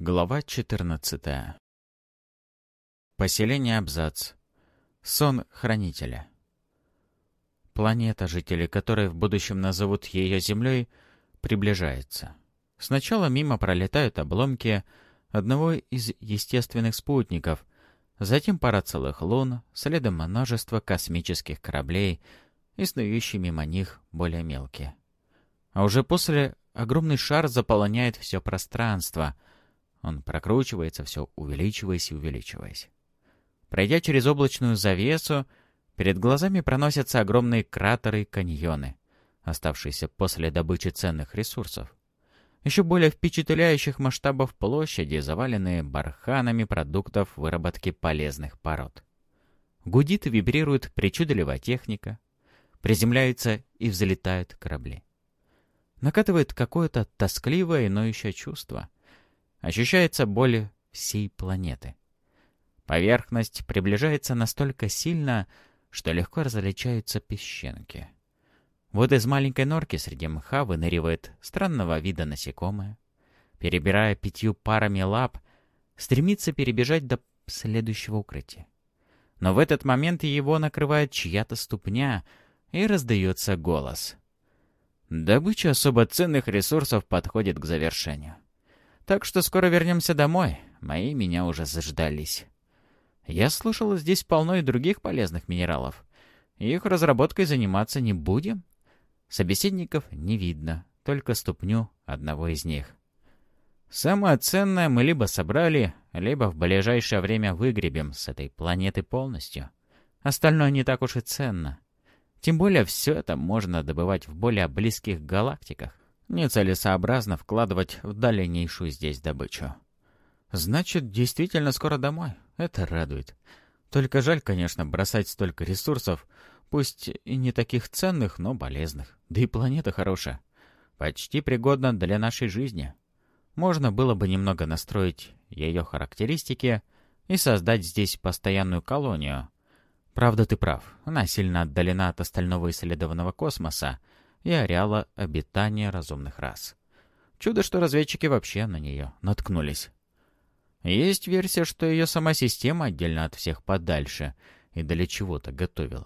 Глава 14. Поселение Абзац. Сон хранителя. Планета, жители которой в будущем назовут ее Землей, приближается. Сначала мимо пролетают обломки одного из естественных спутников, затем пара целых лун, следом множество космических кораблей и снующие мимо них более мелкие. А уже после огромный шар заполоняет все пространство. Он прокручивается, все увеличиваясь и увеличиваясь. Пройдя через облачную завесу, перед глазами проносятся огромные кратеры и каньоны, оставшиеся после добычи ценных ресурсов. Еще более впечатляющих масштабов площади, заваленные барханами продуктов выработки полезных пород. Гудит и вибрирует причудливая техника, приземляются и взлетают корабли. Накатывает какое-то тоскливое и ноющее чувство. Ощущается боль всей планеты. Поверхность приближается настолько сильно, что легко различаются песчинки. Вот из маленькой норки среди мха выныривает странного вида насекомое. Перебирая 5 парами лап, стремится перебежать до следующего укрытия. Но в этот момент его накрывает чья-то ступня, и раздается голос. Добыча особо ценных ресурсов подходит к завершению. Так что скоро вернемся домой. Мои меня уже заждались. Я слышал, здесь полно и других полезных минералов. Их разработкой заниматься не будем? Собеседников не видно, только ступню одного из них. Самое ценное мы либо собрали, либо в ближайшее время выгребем с этой планеты полностью. Остальное не так уж и ценно. Тем более все это можно добывать в более близких галактиках. Нецелесообразно вкладывать в дальнейшую здесь добычу. Значит, действительно скоро домой. Это радует. Только жаль, конечно, бросать столько ресурсов, пусть и не таких ценных, но полезных. Да и планета хорошая. Почти пригодна для нашей жизни. Можно было бы немного настроить ее характеристики и создать здесь постоянную колонию. Правда, ты прав. Она сильно отдалена от остального исследованного космоса и ареала обитания разумных рас. Чудо, что разведчики вообще на нее наткнулись. Есть версия, что ее сама система отдельно от всех подальше и для чего-то готовила.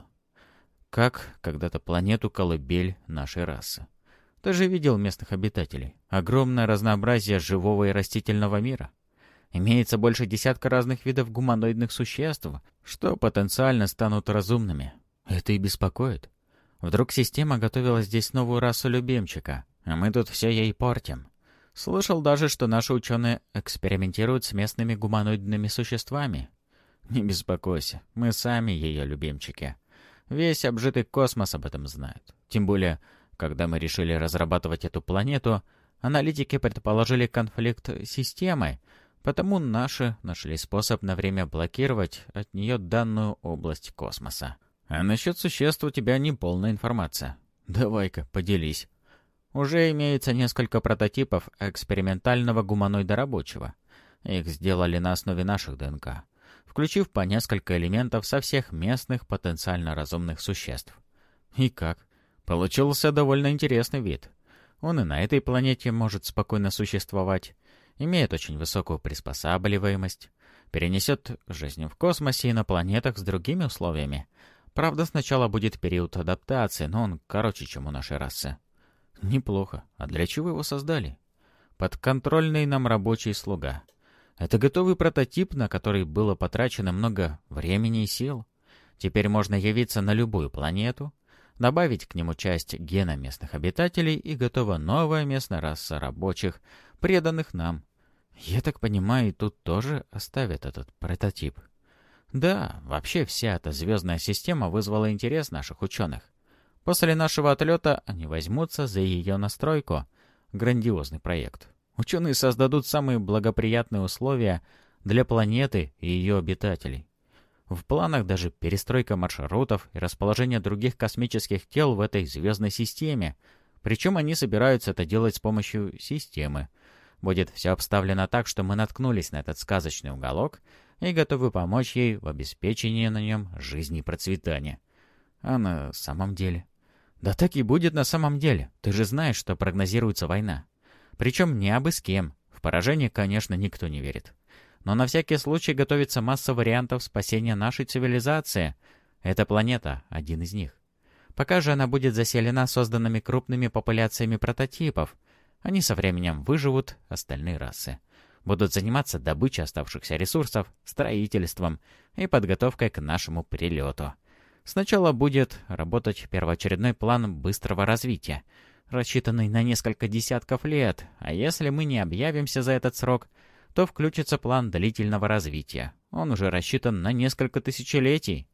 Как когда-то планету колыбель нашей расы. Ты же видел местных обитателей. Огромное разнообразие живого и растительного мира. Имеется больше десятка разных видов гуманоидных существ, что потенциально станут разумными. Это и беспокоит. Вдруг система готовила здесь новую расу любимчика, а мы тут все ей портим. Слышал даже, что наши ученые экспериментируют с местными гуманоидными существами. Не беспокойся, мы сами ее любимчики. Весь обжитый космос об этом знает. Тем более, когда мы решили разрабатывать эту планету, аналитики предположили конфликт с системой, потому наши нашли способ на время блокировать от нее данную область космоса. А насчет существ у тебя неполная информация. Давай-ка, поделись. Уже имеется несколько прототипов экспериментального гуманоида рабочего. Их сделали на основе наших ДНК, включив по несколько элементов со всех местных потенциально разумных существ. И как? Получился довольно интересный вид. Он и на этой планете может спокойно существовать, имеет очень высокую приспосабливаемость, перенесет жизнь в космосе и на планетах с другими условиями. Правда, сначала будет период адаптации, но он короче, чем у нашей расы. Неплохо. А для чего его создали? Подконтрольный нам рабочий слуга. Это готовый прототип, на который было потрачено много времени и сил. Теперь можно явиться на любую планету, добавить к нему часть гена местных обитателей, и готова новая местная раса рабочих, преданных нам. Я так понимаю, и тут тоже оставят этот прототип. Да, вообще вся эта звездная система вызвала интерес наших ученых. После нашего отлета они возьмутся за ее настройку. Грандиозный проект. Ученые создадут самые благоприятные условия для планеты и ее обитателей. В планах даже перестройка маршрутов и расположение других космических тел в этой звездной системе. Причем они собираются это делать с помощью системы. Будет все обставлено так, что мы наткнулись на этот сказочный уголок и готовы помочь ей в обеспечении на нем жизни и процветания. А на самом деле? Да так и будет на самом деле. Ты же знаешь, что прогнозируется война. Причем не абы с кем. В поражение, конечно, никто не верит. Но на всякий случай готовится масса вариантов спасения нашей цивилизации. Эта планета — один из них. Пока же она будет заселена созданными крупными популяциями прототипов. Они со временем выживут, остальные расы будут заниматься добычей оставшихся ресурсов, строительством и подготовкой к нашему прилету. Сначала будет работать первоочередной план быстрого развития, рассчитанный на несколько десятков лет, а если мы не объявимся за этот срок, то включится план длительного развития. Он уже рассчитан на несколько тысячелетий.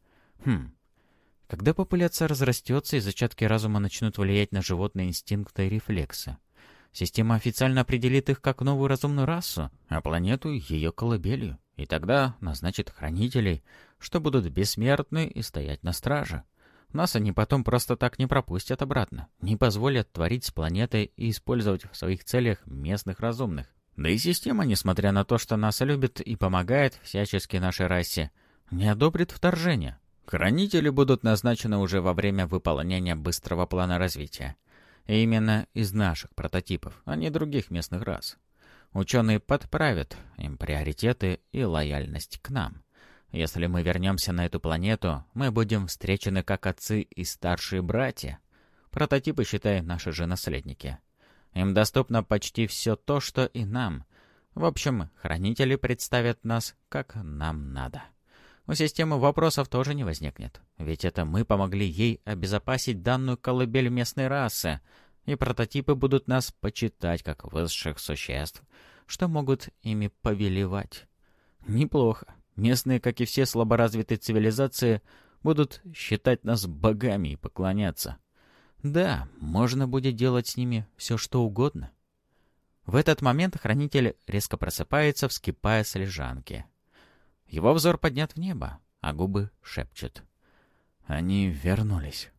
Когда популяция разрастется и зачатки разума начнут влиять на животные инстинкты и рефлексы, система официально определит их как новую разумную расу, а планету — ее колыбелью. И тогда назначит хранителей, что будут бессмертны и стоять на страже. Нас они потом просто так не пропустят обратно, не позволят творить с планетой и использовать в своих целях местных разумных. Да и система, несмотря на то, что нас любит и помогает всячески нашей расе, не одобрит вторжение. Хранители будут назначены уже во время выполнения быстрого плана развития. И именно из наших прототипов, а не других местных рас. Ученые подправят им приоритеты и лояльность к нам. Если мы вернемся на эту планету, мы будем встречены как отцы и старшие братья. Прототипы, считай, наши же наследники. Им доступно почти все то, что и нам. В общем, хранители представят нас, как нам надо. У системы вопросов тоже не возникнет. Ведь это мы помогли ей обезопасить данную колыбель местной расы, и прототипы будут нас почитать как высших существ, что могут ими повелевать. Неплохо. Местные, как и все слаборазвитые цивилизации, будут считать нас богами и поклоняться. Да, можно будет делать с ними все, что угодно. В этот момент хранитель резко просыпается, вскипая с лежанки. Его взор поднят в небо, а губы шепчут. Они вернулись.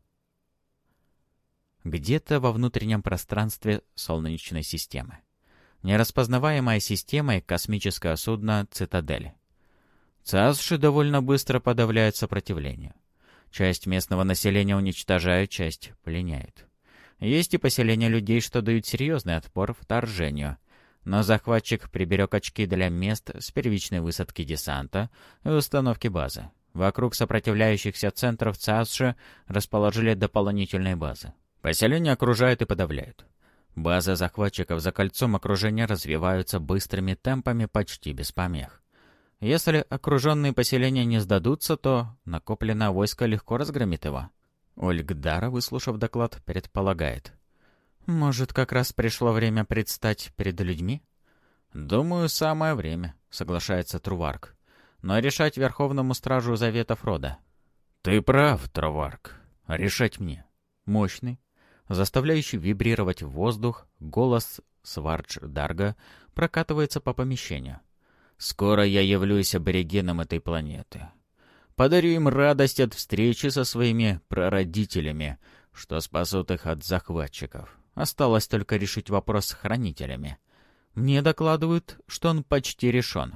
Где-то во внутреннем пространстве Солнечной системы. Нераспознаваемая система и космическое судно «Цитадель». ЦАСШи довольно быстро подавляют сопротивление. Часть местного населения уничтожают, часть пленяют. Есть и поселения людей, что дают серьезный отпор вторжению. Но захватчик приберег очки для мест с первичной высадки десанта и установки базы. Вокруг сопротивляющихся центров ЦАСШи расположили дополнительные базы. Поселения окружают и подавляют. Базы захватчиков за кольцом окружения развиваются быстрыми темпами почти без помех. Если окруженные поселения не сдадутся, то накопленное войско легко разгромит его. Ольгдара, выслушав доклад, предполагает. «Может, как раз пришло время предстать перед людьми?» «Думаю, самое время», — соглашается Труварк. «Но решать Верховному Стражу Заветов Рода». «Ты прав, Труварк. Решать мне». Мощный, заставляющий вибрировать воздух, голос Свардж-Дарга прокатывается по помещению. «Скоро я явлюсь аборигеном этой планеты. Подарю им радость от встречи со своими прародителями, что спасут их от захватчиков. Осталось только решить вопрос с хранителями. Мне докладывают, что он почти решен».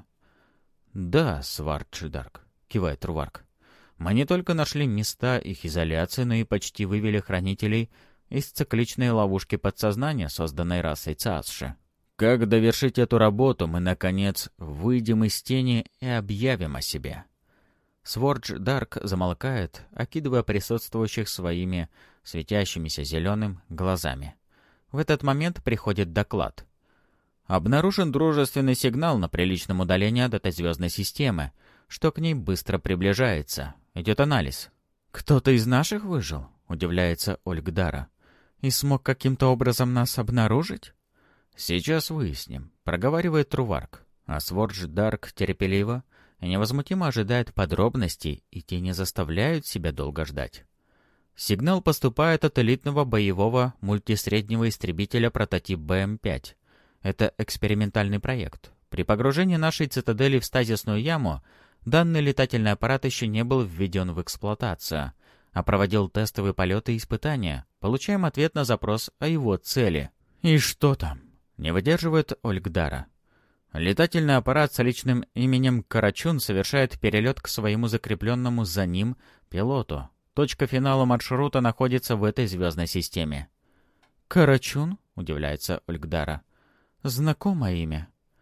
«Да, Свардж-Дарг», — кивает Труварк. «Мы не только нашли места их изоляции, но и почти вывели хранителей из цикличной ловушки подсознания, созданной расой ЦАСШи. Как довершить эту работу, мы, наконец, выйдем из тени и объявим о себе». Свардж-Дарг замолкает, окидывая присутствующих своими светящимися зеленым глазами. В этот момент приходит доклад. Обнаружен дружественный сигнал на приличном удалении от этой звездной системы, что к ней быстро приближается. Идет анализ. «Кто-то из наших выжил?» — удивляется Ольгдара. «И смог каким-то образом нас обнаружить?» «Сейчас выясним», — проговаривает Труварк. А Свардж-Дарг терпеливо и невозмутимо ожидает подробностей, и те не заставляют себя долго ждать. Сигнал поступает от элитного боевого мультисреднего истребителя прототип БМ-5. Это экспериментальный проект. При погружении нашей цитадели в стазисную яму данный летательный аппарат еще не был введен в эксплуатацию, а проводил тестовые полеты и испытания. Получаем ответ на запрос о его цели. «И что там?» — не выдерживает Ольгдара. Летательный аппарат с личным именем Карачун совершает перелет к своему закрепленному за ним пилоту. Точка финала маршрута находится в этой звездной системе. «Карачун?» — удивляется Ольгдара. «Знакомое имя».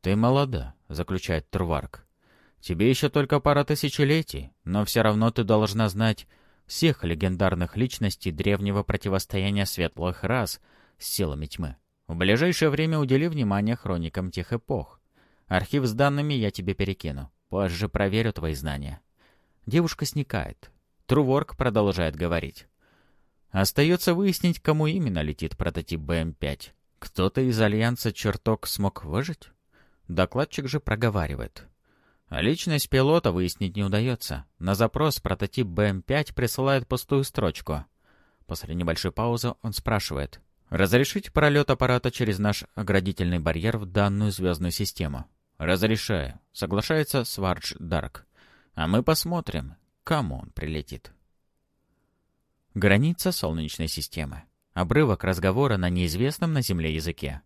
«Ты молода», — заключает Труварк. «Тебе еще только пара тысячелетий, но все равно ты должна знать всех легендарных личностей древнего противостояния светлых рас с силами тьмы. В ближайшее время удели внимание хроникам тех эпох. Архив с данными я тебе перекину. Позже проверю твои знания». Девушка сникает. Труварк продолжает говорить. Остается выяснить, кому именно летит прототип БМ-5. Кто-то из Альянса чертог смог выжить? Докладчик же проговаривает. Личность пилота выяснить не удается. На запрос прототип БМ-5 присылает пустую строчку. После небольшой паузы он спрашивает. «Разрешить пролет аппарата через наш оградительный барьер в данную звездную систему?» «Разрешаю», — соглашается Свардж Дарк. «А мы посмотрим, к кому он прилетит». Граница Солнечной системы. Обрывок разговора на неизвестном на Земле языке.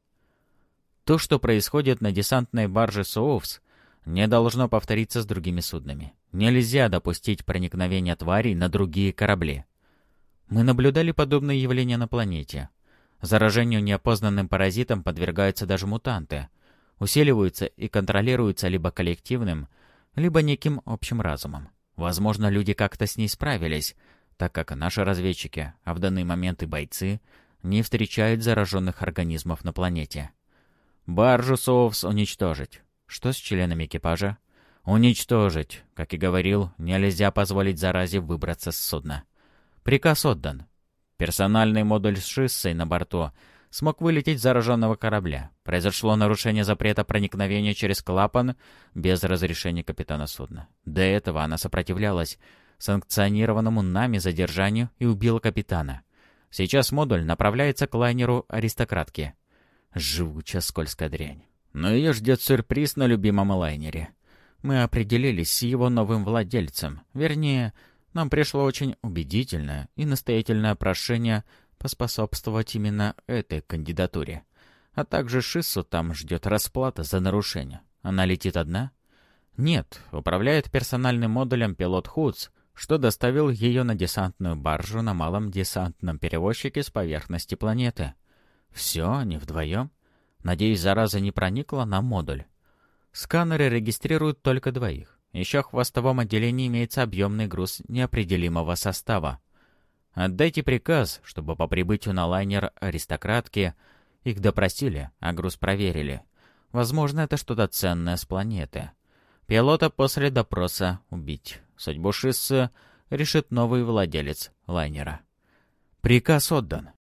То, что происходит на десантной барже Соувс, не должно повториться с другими суднами. Нельзя допустить проникновения тварей на другие корабли. Мы наблюдали подобные явления на планете. Заражению неопознанным паразитом подвергаются даже мутанты. Усиливаются и контролируются либо коллективным, либо неким общим разумом. Возможно, люди как-то с ней справились, так как наши разведчики, а в данный момент и бойцы, не встречают зараженных организмов на планете. Баржу Соувс уничтожить. Что с членами экипажа? Уничтожить. Как и говорил, нельзя позволить заразе выбраться с судна. Приказ отдан. Персональный модуль с шиссой на борту смог вылететь с зараженного корабля. Произошло нарушение запрета проникновения через клапан без разрешения капитана судна. До этого она сопротивлялась санкционированному нами задержанию и убила капитана. Сейчас модуль направляется к лайнеру «Аристократки». Живучая скользкая дрянь. Но ее ждет сюрприз на любимом лайнере. Мы определились с его новым владельцем. Вернее, нам пришло очень убедительное и настоятельное прошение поспособствовать именно этой кандидатуре. А также Шиссу там ждет расплата за нарушение. Она летит одна? Нет, управляет персональным модулем пилот Худс, что доставил ее на десантную баржу на малом десантном перевозчике с поверхности планеты. Все, они вдвоем. Надеюсь, зараза не проникла на модуль. Сканеры регистрируют только двоих. Еще в хвостовом отделении имеется объемный груз неопределимого состава. Отдайте приказ, чтобы по прибытию на лайнер «Аристократки» их допросили, а груз проверили. Возможно, это что-то ценное с планеты. Пилота после допроса убить. Судьбу Шиссы решит новый владелец лайнера. Приказ отдан.